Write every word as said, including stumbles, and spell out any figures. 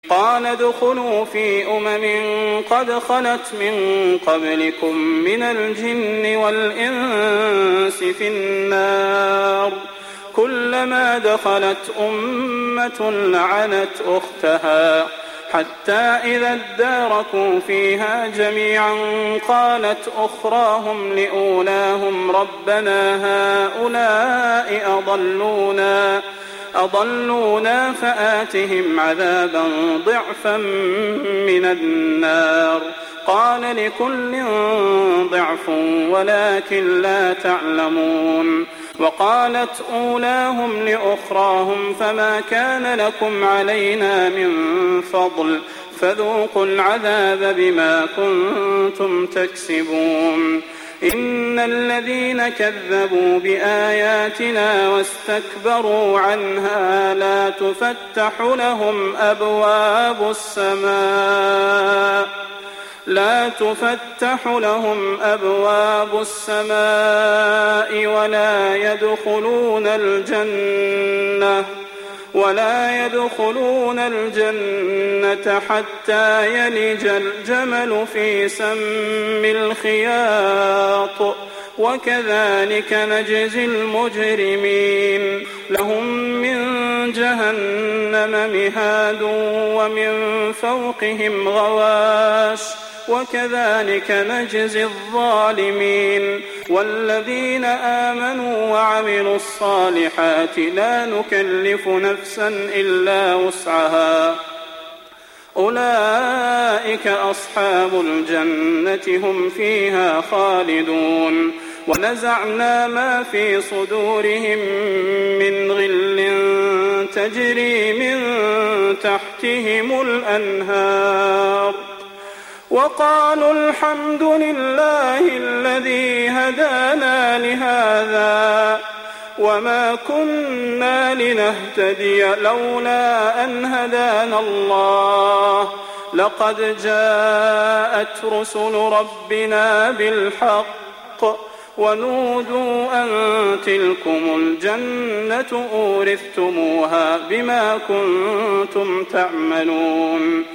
قال ادخلوا في أمم قد خلت من قبلكم من الجن والإنس في النار كلما دخلت أمة لعنت أختها حتى إذا اداركوا فيها جميعا قالت أخراهم لأولاهم ربنا هؤلاء أضلونا أضلونا فآتهم عذابا ضعفا من النار قال لكل ضعف ولكن لا تعلمون وقالت أولاهم لأخراهم فما كان لكم علينا من فضل فذوقوا العذاب بما كنتم تكسبون إن الذين كذبوا بآياتنا واستكبروا عنها لا تفتح لهم أبواب السماء لا تفتح لهم أبواب السماء ولا يدخلون الجنة ولا يدخلون الجنة حتى يلج الجمل في سم الخياط وكذلك نجزي المجرمين لهم من جهنم مهاد ومن فوقهم غواش وكذلك نجزي الظالمين والذين آمنوا وعملوا الصالحات لا نكلف نفسا إلا وسعها أولئك أصحاب الجنة هم فيها خالدون ونزعنا ما في صدورهم من غل تجري من تحتهم الأنهار وقالوا الحمد لله الذي هدانا لهذا وما كنا لنهتدي لولا أن هدانا الله لقد جاءت رسل ربنا بالحق ونودوا أن تلكم الجنة أورثتموها بما كنتم تعملون